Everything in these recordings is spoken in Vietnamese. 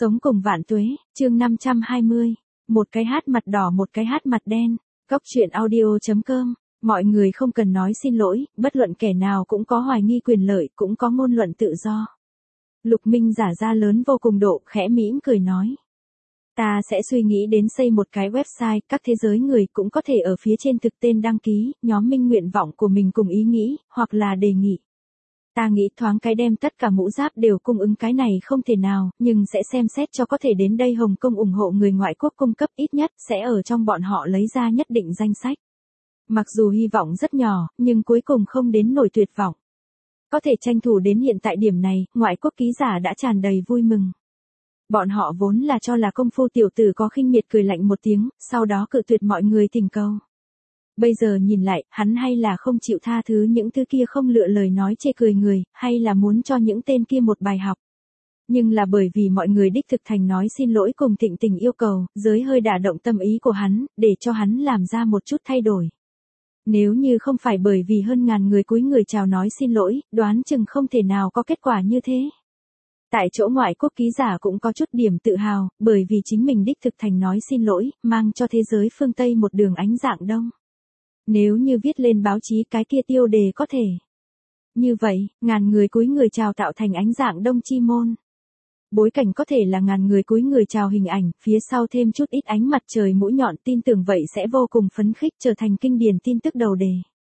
Sống cùng vạn tuế, chương 520. Một cái hát mặt đỏ một cái hát mặt đen. Cóc truyện audio.com. Mọi người không cần nói xin lỗi, bất luận kẻ nào cũng có hoài nghi quyền lợi, cũng có ngôn luận tự do. Lục Minh giả ra lớn vô cùng độ, khẽ mỉm cười nói. Ta sẽ suy nghĩ đến xây một cái website, các thế giới người cũng có thể ở phía trên thực tên đăng ký, nhóm minh nguyện vọng của mình cùng ý nghĩ, hoặc là đề nghị. Ta nghĩ thoáng cái đem tất cả mũ giáp đều cung ứng cái này không thể nào, nhưng sẽ xem xét cho có thể đến đây Hồng Kông ủng hộ người ngoại quốc cung cấp ít nhất, sẽ ở trong bọn họ lấy ra nhất định danh sách. Mặc dù hy vọng rất nhỏ, nhưng cuối cùng không đến nổi tuyệt vọng. Có thể tranh thủ đến hiện tại điểm này, ngoại quốc ký giả đã tràn đầy vui mừng. Bọn họ vốn là cho là công phu tiểu tử có khinh miệt cười lạnh một tiếng, sau đó cự tuyệt mọi người thỉnh cầu. Bây giờ nhìn lại, hắn hay là không chịu tha thứ những thứ kia không lựa lời nói chê cười người, hay là muốn cho những tên kia một bài học. Nhưng là bởi vì mọi người đích thực thành nói xin lỗi cùng thịnh tình yêu cầu, giới hơi đả động tâm ý của hắn, để cho hắn làm ra một chút thay đổi. Nếu như không phải bởi vì hơn ngàn người cúi người chào nói xin lỗi, đoán chừng không thể nào có kết quả như thế. Tại chỗ ngoại quốc ký giả cũng có chút điểm tự hào, bởi vì chính mình đích thực thành nói xin lỗi, mang cho thế giới phương Tây một đường ánh dạng đông. Nếu như viết lên báo chí cái kia tiêu đề có thể. Như vậy, ngàn người cúi người chào tạo thành ánh dạng đông chi môn. Bối cảnh có thể là ngàn người cúi người chào hình ảnh, phía sau thêm chút ít ánh mặt trời mũi nhọn, tin tưởng vậy sẽ vô cùng phấn khích trở thành kinh điển tin tức đầu đề.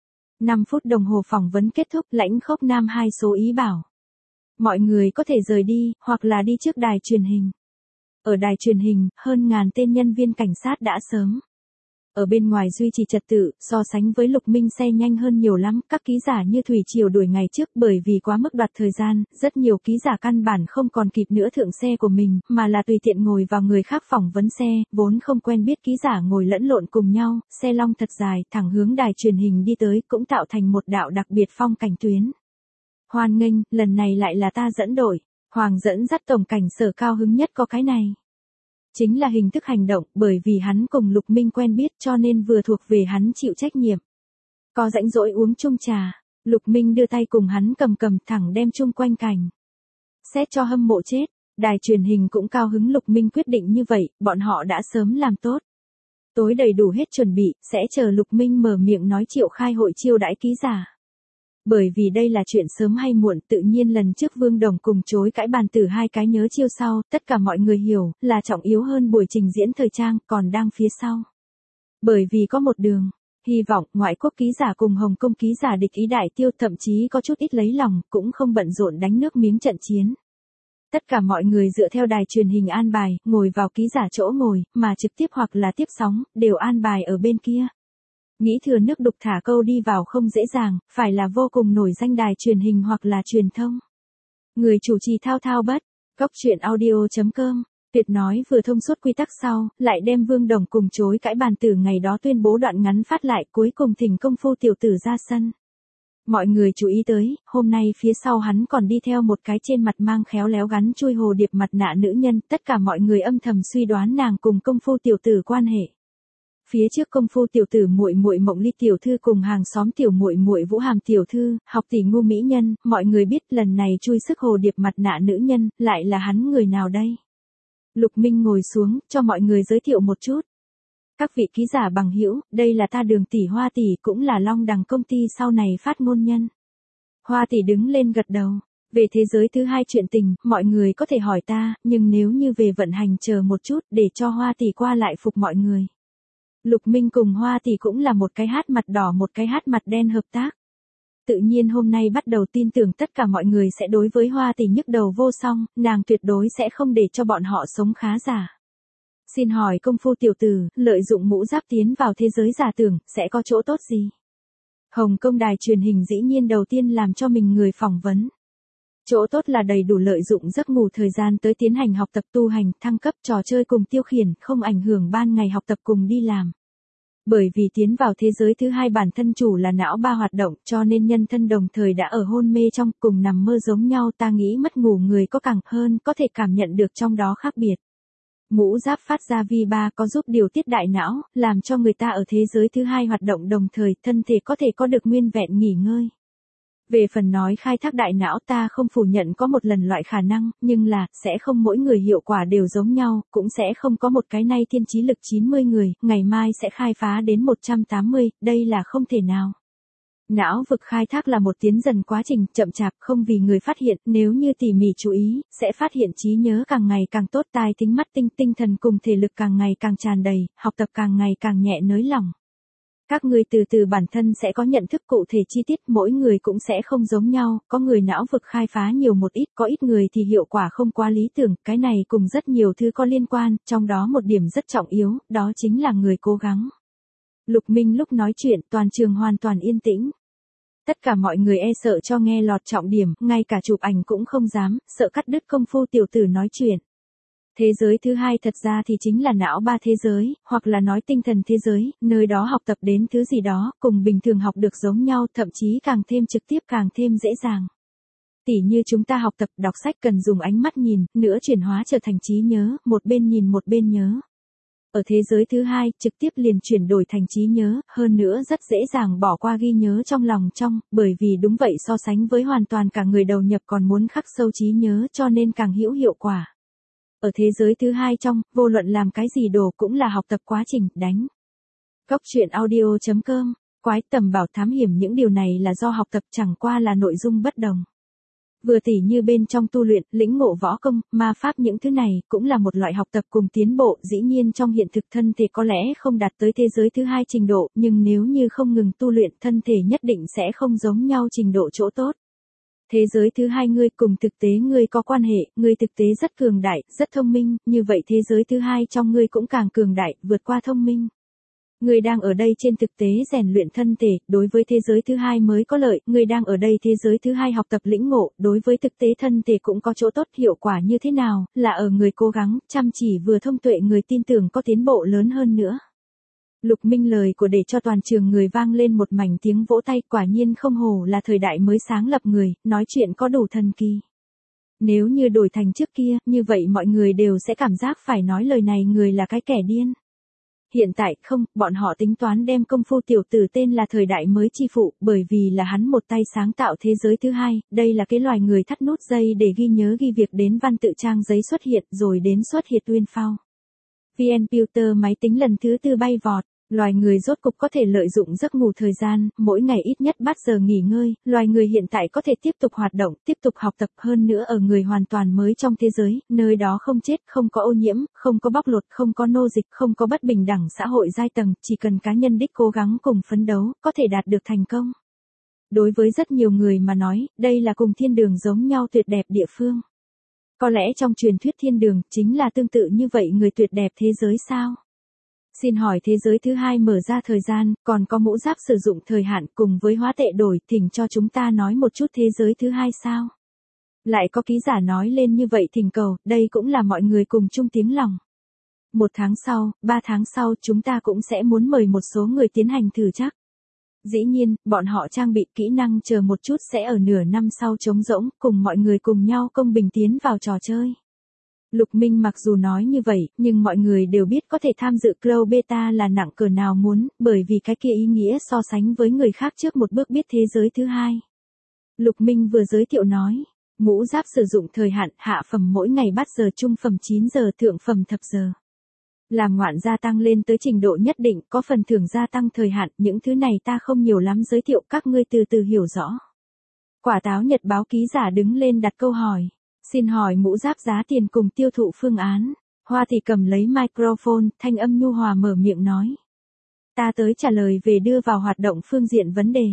5 phút đồng hồ phỏng vấn kết thúc, Lãnh Khốc Nam 2 số ý bảo. Mọi người có thể rời đi, hoặc là đi trước đài truyền hình. Ở đài truyền hình, hơn ngàn tên nhân viên cảnh sát đã sớm. Ở bên ngoài duy trì trật tự, so sánh với Lục Minh xe nhanh hơn nhiều lắm, các ký giả như thủy triều đuổi ngày trước bởi vì quá mức đoạt thời gian, rất nhiều ký giả căn bản không còn kịp nữa thượng xe của mình, mà là tùy tiện ngồi vào người khác phỏng vấn xe, vốn không quen biết ký giả ngồi lẫn lộn cùng nhau, xe long thật dài, thẳng hướng đài truyền hình đi tới, cũng tạo thành một đạo đặc biệt phong cảnh tuyến. Hoan nghênh, lần này lại là ta dẫn đội, Hoàng dẫn dắt tổng cảnh sở cao hứng nhất có cái này. Chính là hình thức hành động, bởi vì hắn cùng Lục Minh quen biết cho nên vừa thuộc về hắn chịu trách nhiệm. Có rãnh rỗi uống chung trà, Lục Minh đưa tay cùng hắn cầm thẳng đem chung quanh cảnh. Xét cho hâm mộ chết, đài truyền hình cũng cao hứng Lục Minh quyết định như vậy, bọn họ đã sớm làm tốt. Tối đầy đủ hết chuẩn bị, sẽ chờ Lục Minh mở miệng nói triệu khai hội chiêu đãi ký giả. Bởi vì đây là chuyện sớm hay muộn, tự nhiên lần trước Vương Đồng cùng chối cãi bàn tử hai cái nhớ chiêu sau, tất cả mọi người hiểu, là trọng yếu hơn buổi trình diễn thời trang, còn đang phía sau. Bởi vì có một đường, hy vọng, ngoại quốc ký giả cùng Hồng Kông ký giả địch ý đại tiêu, thậm chí có chút ít lấy lòng, cũng không bận rộn đánh nước miếng trận chiến. Tất cả mọi người dựa theo đài truyền hình an bài, ngồi vào ký giả chỗ ngồi, mà trực tiếp hoặc là tiếp sóng, đều an bài ở bên kia. Nghĩ thừa nước đục thả câu đi vào không dễ dàng, phải là vô cùng nổi danh đài truyền hình hoặc là truyền thông. Người chủ trì thao thao bất, cóc truyện audio.com, tuyệt nói vừa thông suốt quy tắc sau, lại đem Vương Đồng cùng chối cãi bàn tử ngày đó tuyên bố đoạn ngắn phát lại, cuối cùng thỉnh công phu tiểu tử ra sân. Mọi người chú ý tới, hôm nay phía sau hắn còn đi theo một cái trên mặt mang khéo léo gắn chui hồ điệp mặt nạ nữ nhân, tất cả mọi người âm thầm suy đoán nàng cùng công phu tiểu tử quan hệ. Phía trước công phu tiểu tử muội muội Mộng Ly tiểu thư cùng hàng xóm tiểu muội muội Vũ Hàm tiểu thư, học tỷ ngu mỹ nhân, mọi người biết lần này chui sức hồ điệp mặt nạ nữ nhân, lại là hắn người nào đây? Lục Minh ngồi xuống, cho mọi người giới thiệu một chút. Các vị ký giả bằng hữu, đây là ta Đường tỷ Hoa tỷ, cũng là Long Đằng công ty sau này phát ngôn nhân. Hoa tỷ đứng lên gật đầu. Về thế giới thứ hai chuyện tình, mọi người có thể hỏi ta, nhưng nếu như về vận hành chờ một chút, để cho Hoa tỷ qua lại phục mọi người. Lục Minh cùng Hoa tỷ cũng là một cái hát mặt đỏ một cái hát mặt đen hợp tác. Tự nhiên hôm nay bắt đầu tin tưởng tất cả mọi người sẽ đối với Hoa tỷ nhức đầu vô song, nàng tuyệt đối sẽ không để cho bọn họ sống khá giả. Xin hỏi công phu tiểu tử, lợi dụng mũ giáp tiến vào thế giới giả tưởng, sẽ có chỗ tốt gì? Hồng Kông đài truyền hình dĩ nhiên đầu tiên làm cho mình người phỏng vấn. Chỗ tốt là đầy đủ lợi dụng giấc ngủ thời gian tới tiến hành học tập tu hành, thăng cấp trò chơi cùng tiêu khiển, không ảnh hưởng ban ngày học tập cùng đi làm. Bởi vì tiến vào thế giới thứ hai bản thân chủ là não ba hoạt động, cho nên nhân thân đồng thời đã ở hôn mê trong, cùng nằm mơ giống nhau, ta nghĩ mất ngủ người có càng hơn, có thể cảm nhận được trong đó khác biệt. Mũ giáp phát ra vi ba có giúp điều tiết đại não, làm cho người ta ở thế giới thứ hai hoạt động đồng thời, thân thể có thể có được nguyên vẹn nghỉ ngơi. Về phần nói khai thác đại não ta không phủ nhận có một lần loại khả năng, nhưng là, sẽ không mỗi người hiệu quả đều giống nhau, cũng sẽ không có một cái nay thiên trí lực 90 người, ngày mai sẽ khai phá đến 180, đây là không thể nào. Não vực khai thác là một tiến dần quá trình, chậm chạp, không vì người phát hiện, nếu như tỉ mỉ chú ý, sẽ phát hiện trí nhớ càng ngày càng tốt, tai tính mắt tinh thần cùng thể lực càng ngày càng tràn đầy, học tập càng ngày càng nhẹ nới lỏng. Các ngươi từ từ bản thân sẽ có nhận thức cụ thể chi tiết, mỗi người cũng sẽ không giống nhau, có người não vực khai phá nhiều một ít, có ít người thì hiệu quả không quá lý tưởng, cái này cùng rất nhiều thứ có liên quan, trong đó một điểm rất trọng yếu, đó chính là người cố gắng. Lục Minh lúc nói chuyện, toàn trường hoàn toàn yên tĩnh. Tất cả mọi người e sợ cho nghe lọt trọng điểm, ngay cả chụp ảnh cũng không dám, sợ cắt đứt công phu tiểu tử nói chuyện. Thế giới thứ hai thật ra thì chính là não ba thế giới, hoặc là nói tinh thần thế giới, nơi đó học tập đến thứ gì đó, cùng bình thường học được giống nhau, thậm chí càng thêm trực tiếp càng thêm dễ dàng. Tỉ như chúng ta học tập đọc sách cần dùng ánh mắt nhìn, nữa chuyển hóa trở thành trí nhớ, một bên nhìn một bên nhớ. Ở thế giới thứ hai, trực tiếp liền chuyển đổi thành trí nhớ, hơn nữa rất dễ dàng bỏ qua ghi nhớ trong lòng trong, bởi vì đúng vậy so sánh với hoàn toàn cả người đầu nhập còn muốn khắc sâu trí nhớ cho nên càng hữu hiệu quả. Ở thế giới thứ hai trong, vô luận làm cái gì đồ cũng là học tập quá trình, đánh. Góc truyện audio.com, quái tầm bảo thám hiểm những điều này là do học tập chẳng qua là nội dung bất đồng. Vừa tỉ như bên trong tu luyện, lĩnh ngộ võ công, ma pháp những thứ này cũng là một loại học tập cùng tiến bộ, dĩ nhiên trong hiện thực thân thể có lẽ không đạt tới thế giới thứ hai trình độ, nhưng nếu như không ngừng tu luyện thân thể nhất định sẽ không giống nhau trình độ chỗ tốt. Thế giới thứ hai ngươi cùng thực tế ngươi có quan hệ, ngươi thực tế rất cường đại, rất thông minh, như vậy thế giới thứ hai trong ngươi cũng càng cường đại, vượt qua thông minh. Ngươi đang ở đây trên thực tế rèn luyện thân thể, đối với thế giới thứ hai mới có lợi, ngươi đang ở đây thế giới thứ hai học tập lĩnh ngộ, đối với thực tế thân thể cũng có chỗ tốt, hiệu quả như thế nào, là ở người cố gắng, chăm chỉ vừa thông tuệ người tin tưởng có tiến bộ lớn hơn nữa. Lục Minh lời của để cho toàn trường người vang lên một mảnh tiếng vỗ tay, quả nhiên không hổ là thời đại mới sáng lập người, nói chuyện có đủ thần kỳ. Nếu như đổi thành trước kia, như vậy mọi người đều sẽ cảm giác phải nói lời này người là cái kẻ điên. Hiện tại không, bọn họ tính toán đem công phu tiểu tử tên là thời đại mới chi phụ, bởi vì là hắn một tay sáng tạo thế giới thứ hai, đây là cái loài người thắt nút dây để ghi nhớ ghi việc đến văn tự trang giấy xuất hiện rồi đến xuất hiện tuyên phao. VN-Computer máy tính lần thứ tư bay vọt. Loài người rốt cục có thể lợi dụng giấc ngủ thời gian, mỗi ngày ít nhất 3 giờ nghỉ ngơi, loài người hiện tại có thể tiếp tục hoạt động, tiếp tục học tập hơn nữa ở người hoàn toàn mới trong thế giới, nơi đó không chết, không có ô nhiễm, không có bóc lột, không có nô dịch, không có bất bình đẳng xã hội giai tầng, chỉ cần cá nhân đích cố gắng cùng phấn đấu, có thể đạt được thành công. Đối với rất nhiều người mà nói, đây là cùng thiên đường giống nhau tuyệt đẹp địa phương. Có lẽ trong truyền thuyết thiên đường, chính là tương tự như vậy người tuyệt đẹp thế giới sao? Xin hỏi thế giới thứ hai mở ra thời gian, còn có mũ giáp sử dụng thời hạn cùng với hóa tệ đổi, thỉnh cho chúng ta nói một chút thế giới thứ hai sao? Lại có ký giả nói lên như vậy thỉnh cầu, đây cũng là mọi người cùng chung tiếng lòng. 1 tháng sau, 3 tháng sau chúng ta cũng sẽ muốn mời một số người tiến hành thử chắc. Dĩ nhiên, bọn họ trang bị kỹ năng chờ một chút sẽ ở nửa năm sau trống rỗng, cùng mọi người cùng nhau công bình tiến vào trò chơi. Lục Minh mặc dù nói như vậy, nhưng mọi người đều biết có thể tham dự Cloud Beta là nặng cỡ nào muốn, bởi vì cái kia ý nghĩa so sánh với người khác trước một bước biết thế giới thứ hai. Lục Minh vừa giới thiệu nói, mũ giáp sử dụng thời hạn, hạ phẩm mỗi ngày 3 giờ, trung phẩm 9 giờ, thượng phẩm thập giờ. Làm ngoạn gia tăng lên tới trình độ nhất định, có phần thưởng gia tăng thời hạn, những thứ này ta không nhiều lắm giới thiệu, các ngươi từ từ hiểu rõ. Quả táo Nhật báo ký giả đứng lên đặt câu hỏi. Xin hỏi mũ giáp giá tiền cùng tiêu thụ phương án. Hoa thì cầm lấy microphone, thanh âm nhu hòa mở miệng nói. Ta tới trả lời về đưa vào hoạt động phương diện vấn đề.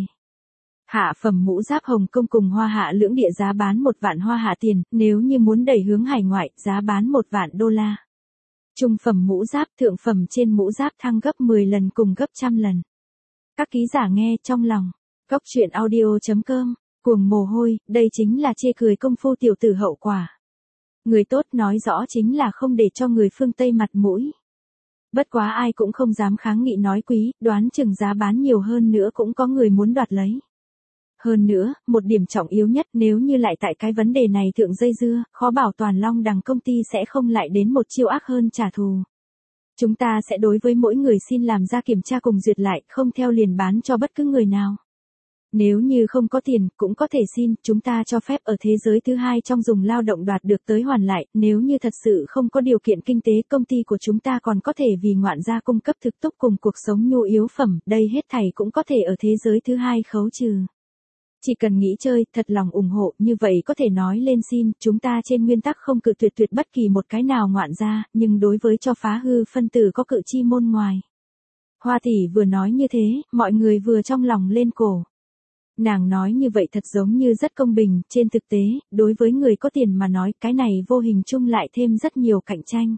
Hạ phẩm mũ giáp Hồng Kông cùng Hoa Hạ lưỡng địa giá bán 1 vạn Hoa Hạ tiền, nếu như muốn đẩy hướng hải ngoại, giá bán 1 vạn đô la. Trung phẩm mũ giáp, thượng phẩm trên mũ giáp thăng gấp 10 lần cùng gấp 100 lần. Các ký giả nghe trong lòng. Góc truyện audio.com. Cuồng mồ hôi, đây chính là chê cười công phu tiểu tử hậu quả. Người tốt nói rõ chính là không để cho người phương Tây mặt mũi. Bất quá ai cũng không dám kháng nghị nói quý, đoán chừng giá bán nhiều hơn nữa cũng có người muốn đoạt lấy. Hơn nữa, một điểm trọng yếu nhất nếu như lại tại cái vấn đề này thượng dây dưa, khó bảo toàn Long Đằng công ty sẽ không lại đến một chiêu ác hơn trả thù. Chúng ta sẽ đối với mỗi người xin làm ra kiểm tra cùng duyệt lại, không theo liền bán cho bất cứ người nào. Nếu như không có tiền, cũng có thể xin, chúng ta cho phép ở thế giới thứ hai trong dùng lao động đoạt được tới hoàn lại, nếu như thật sự không có điều kiện kinh tế, công ty của chúng ta còn có thể vì ngoạn gia cung cấp thực túc cùng cuộc sống nhu yếu phẩm, đây hết thảy cũng có thể ở thế giới thứ hai khấu trừ. Chỉ cần nghĩ chơi, thật lòng ủng hộ, như vậy có thể nói lên xin, chúng ta trên nguyên tắc không cự tuyệt bất kỳ một cái nào ngoạn gia, nhưng đối với cho phá hư phân tử có cự chi môn ngoài. Hoa tỷ vừa nói như thế, mọi người vừa trong lòng lên cổ. Nàng nói như vậy thật giống như rất công bình, trên thực tế, đối với người có tiền mà nói, cái này vô hình chung lại thêm rất nhiều cạnh tranh.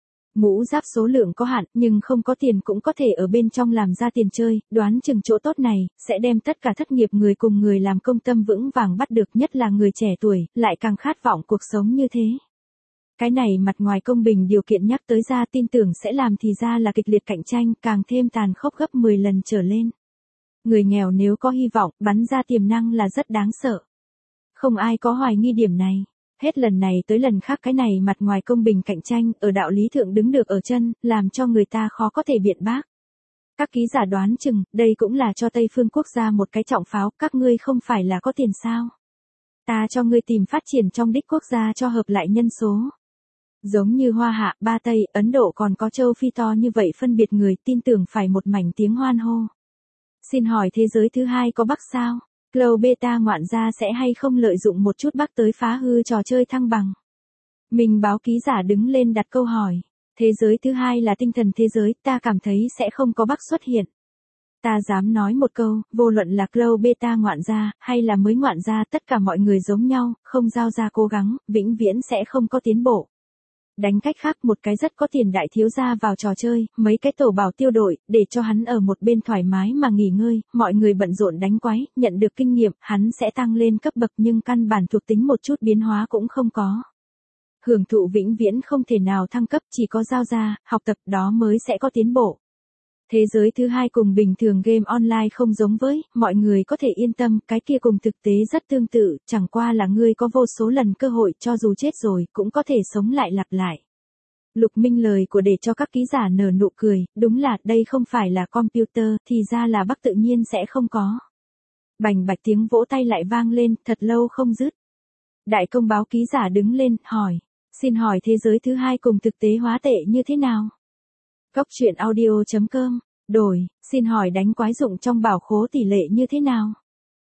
Mũ giáp số lượng có hạn, nhưng không có tiền cũng có thể ở bên trong làm ra tiền chơi, đoán chừng chỗ tốt này, sẽ đem tất cả thất nghiệp người cùng người làm công tâm vững vàng bắt được, nhất là người trẻ tuổi, lại càng khát vọng cuộc sống như thế. Cái này mặt ngoài công bình điều kiện nhắc tới ra tin tưởng sẽ làm thì ra là kịch liệt cạnh tranh, càng thêm tàn khốc gấp 10 lần trở lên. Người nghèo nếu có hy vọng, bắn ra tiềm năng là rất đáng sợ. Không ai có hoài nghi điểm này. Hết lần này tới lần khác cái này mặt ngoài công bình cạnh tranh, ở đạo lý thượng đứng được ở chân, làm cho người ta khó có thể biện bác. Các ký giả đoán chừng, đây cũng là cho Tây phương quốc gia một cái trọng pháo, các ngươi không phải là có tiền sao? Ta cho ngươi tìm phát triển trong đích quốc gia cho hợp lại nhân số. Giống như Hoa Hạ, Ba Tây, Ấn Độ còn có châu Phi to như vậy phân biệt người, tin tưởng phải một mảnh tiếng hoan hô. Xin hỏi thế giới thứ hai có Bắc sao? Glow Beta ngoạn gia sẽ hay không lợi dụng một chút Bắc tới phá hư trò chơi thăng bằng? Mình báo ký giả đứng lên đặt câu hỏi. Thế giới thứ hai là tinh thần thế giới, ta cảm thấy sẽ không có Bắc xuất hiện. Ta dám nói một câu, vô luận là Glow Beta ngoạn gia, hay là mới ngoạn gia, tất cả mọi người giống nhau, không giao ra cố gắng, vĩnh viễn sẽ không có tiến bộ. Đánh cách khác, một cái rất có tiền đại thiếu gia vào trò chơi, mấy cái tổ bảo tiêu đội, để cho hắn ở một bên thoải mái mà nghỉ ngơi, mọi người bận rộn đánh quái, nhận được kinh nghiệm, hắn sẽ tăng lên cấp bậc nhưng căn bản thuộc tính một chút biến hóa cũng không có. Hưởng thụ vĩnh viễn không thể nào thăng cấp, chỉ có giao ra, học tập đó mới sẽ có tiến bộ. Thế giới thứ hai cùng bình thường game online không giống với, mọi người có thể yên tâm, cái kia cùng thực tế rất tương tự, chẳng qua là ngươi có vô số lần cơ hội cho dù chết rồi, cũng có thể sống lại lặp lại. Lục Minh lời của để cho các ký giả nở nụ cười, đúng là, đây không phải là computer, thì ra là Bắc tự nhiên sẽ không có. Bành bạch tiếng vỗ tay lại vang lên, thật lâu không dứt. Đại công báo ký giả đứng lên, hỏi, xin hỏi thế giới thứ hai cùng thực tế hóa tệ như thế nào? Góc truyện audio.com, đổi, xin hỏi đánh quái dụng trong bảo khố tỷ lệ như thế nào?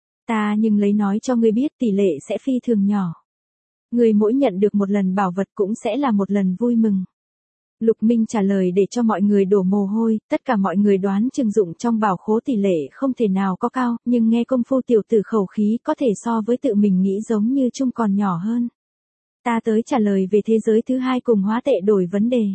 Ta nhưng lấy nói cho ngươi biết tỷ lệ sẽ phi thường nhỏ. Ngươi mỗi nhận được một lần bảo vật cũng sẽ là một lần vui mừng. Lục Minh trả lời để cho mọi người đổ mồ hôi, tất cả mọi người đoán chừng dụng trong bảo khố tỷ lệ không thể nào có cao, nhưng nghe công phu tiểu tử khẩu khí có thể so với tự mình nghĩ giống như chung còn nhỏ hơn. Ta tới trả lời về thế giới thứ hai cùng hóa tệ đổi vấn đề.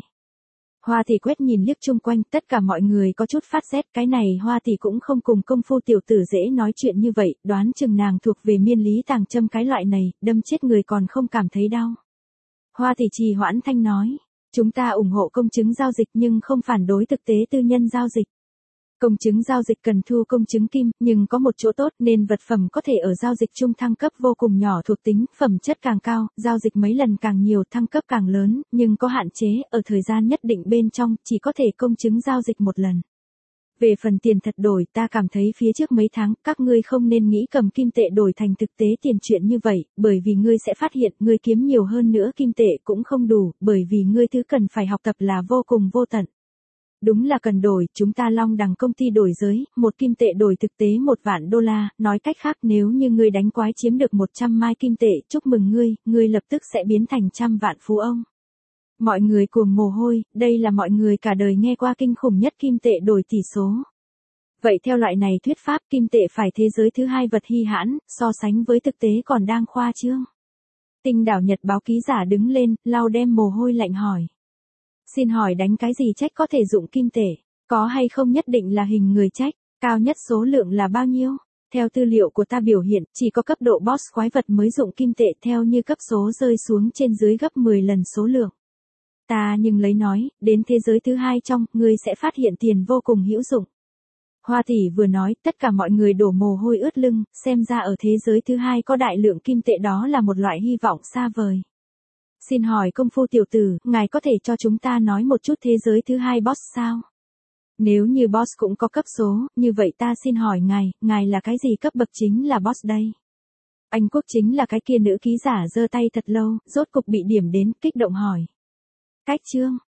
Hoa tỷ quét nhìn liếc chung quanh, tất cả mọi người có chút phát rét, cái này Hoa tỷ cũng không cùng công phu tiểu tử dễ nói chuyện như vậy, đoán chừng nàng thuộc về miên lý tàng châm cái loại này, đâm chết người còn không cảm thấy đau. Hoa tỷ trì hoãn thanh nói, chúng ta ủng hộ công chứng giao dịch nhưng không phản đối thực tế tư nhân giao dịch. Công chứng giao dịch cần thu công chứng kim, nhưng có một chỗ tốt nên vật phẩm có thể ở giao dịch chung thăng cấp vô cùng nhỏ thuộc tính, phẩm chất càng cao, giao dịch mấy lần càng nhiều, thăng cấp càng lớn, nhưng có hạn chế, ở thời gian nhất định bên trong, chỉ có thể công chứng giao dịch một lần. Về phần tiền thật đổi, ta cảm thấy phía trước mấy tháng, các ngươi không nên nghĩ cầm kim tệ đổi thành thực tế tiền chuyện như vậy, bởi vì ngươi sẽ phát hiện, ngươi kiếm nhiều hơn nữa kim tệ cũng không đủ, bởi vì ngươi thứ cần phải học tập là vô cùng vô tận. Đúng là cần đổi, chúng ta Long Đằng công ty đổi giới, một kim tệ đổi thực tế $1.000.000, nói cách khác nếu như ngươi đánh quái chiếm được 100 mai kim tệ, chúc mừng ngươi lập tức sẽ biến thành trăm vạn phú ông. Mọi người cuồng mồ hôi, đây là mọi người cả đời nghe qua kinh khủng nhất kim tệ đổi tỷ số. Vậy theo loại này thuyết pháp kim tệ phải thế giới thứ hai vật hy hãn, so sánh với thực tế còn đang khoa trương. Tinh đảo Nhật báo ký giả đứng lên, lau đem mồ hôi lạnh hỏi. Xin hỏi đánh cái gì trách có thể dụng kim tệ, có hay không nhất định là hình người trách, cao nhất số lượng là bao nhiêu? Theo tư liệu của ta biểu hiện, chỉ có cấp độ boss quái vật mới dụng kim tệ theo như cấp số rơi xuống trên dưới gấp 10 lần số lượng. Ta nhưng lấy nói, đến thế giới thứ hai trong, ngươi sẽ phát hiện tiền vô cùng hữu dụng. Hoa tỷ vừa nói, tất cả mọi người đổ mồ hôi ướt lưng, xem ra ở thế giới thứ hai có đại lượng kim tệ đó là một loại hy vọng xa vời. Xin hỏi công phu tiểu tử, ngài có thể cho chúng ta nói một chút thế giới thứ hai boss sao? Nếu như boss cũng có cấp số, như vậy ta xin hỏi ngài là cái gì cấp bậc chính là boss đây? Anh Quốc chính là cái kia nữ ký giả giơ tay thật lâu, rốt cục bị điểm đến, kích động hỏi. Cách chương.